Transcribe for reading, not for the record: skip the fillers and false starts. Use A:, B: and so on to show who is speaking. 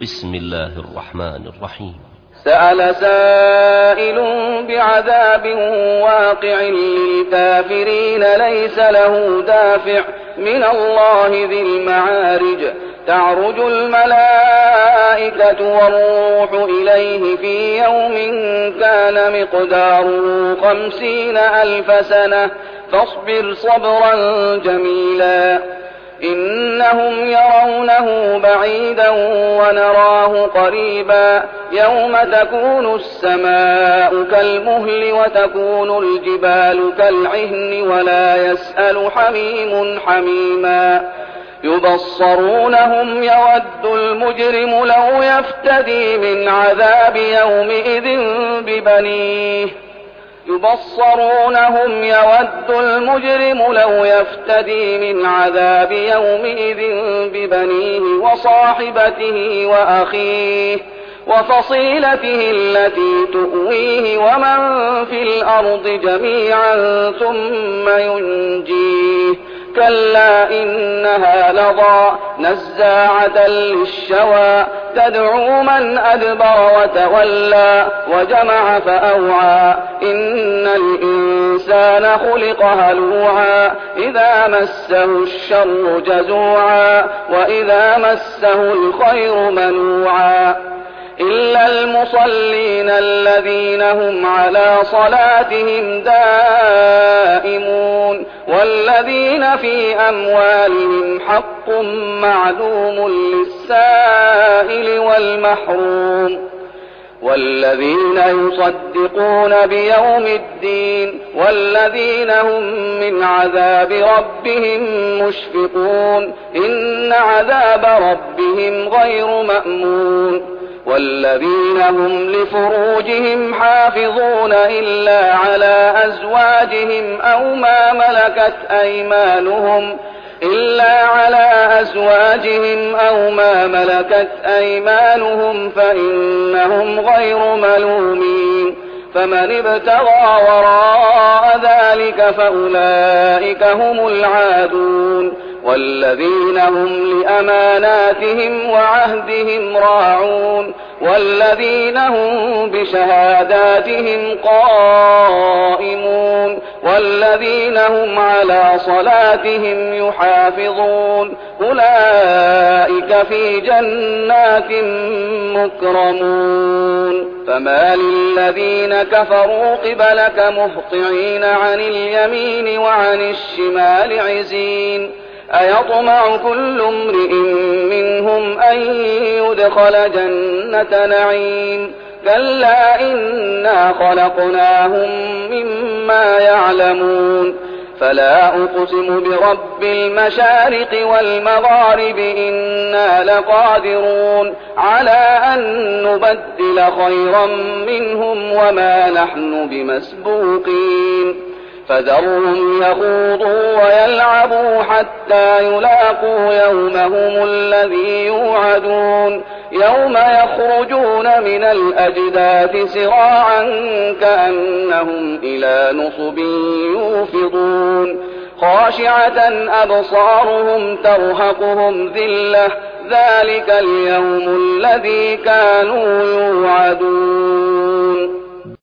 A: بسم الله الرحمن الرحيم.
B: سأل سائل بعذاب واقع للكافرين ليس له دافع من الله ذي المعارج تعرج الملائكة والروح إليه في يوم كان مقداره 50,000 سنة فاصبر صبرا جميلا إنهم يرونه بعيدا ونراه قريبا يوم تكون السماء كالمهل وتكون الجبال كالعهن ولا يسأل حميم حميما يبصرونهم يود المجرم لو يفتدي من عذاب يومئذ ببنيه يبصرونهم يود المجرم لو يفتدي من عذاب يومئذ ببنيه وصاحبته وأخيه وفصيلته التي تؤويه ومن في الأرض جميعا ثم ينجيه كلا إنها لظى نزاعة للشوى تدعو من أدبر وتولى وجمع فأوعى إن الإنسان خلق هلوعا إذا مسه الشر جزوعا وإذا مسه الخير منوعا إلا المصلين الذين هم على صلاتهم دائمون والذين في أموالهم حق معلوم للسائل والمحروم والذين يصدقون بيوم الدين والذين هم من عذاب ربهم مشفقون إن عذاب ربهم غير مأمون والذين هم لفروجهم حافظون إلا على أزواجهم أو ما ملكت أيمانهم فإنهم غير ملومين فمن ابتغى وراء ذلك فأولئك هم العادون والذين هم لأماناتهم وعهدهم راعون والذين هم بشهاداتهم قائمون والذين هم على صلاتهم يحافظون أولئك في جنات مكرمون فما للذين كفروا قبلك مهطعين عن اليمين وعن الشمال عزين أيطمع كل امرئ منهم أن يدخل جنة نعيم كلا إنا خلقناهم مما يعلمون فلا أقسم برب المشارق والمغارب إنا لقادرون على أن نبدل خيرا منهم وما نحن بمسبوقين فذرهم يخوضوا ويلعبوا حتى يلاقوا يومهم الذي يوعدون يوم يخرجون من الأجداث سراعا كأنهم إلى نصب يوفضون خاشعة أبصارهم ترهقهم ذلة ذلك اليوم الذي كانوا يوعدون.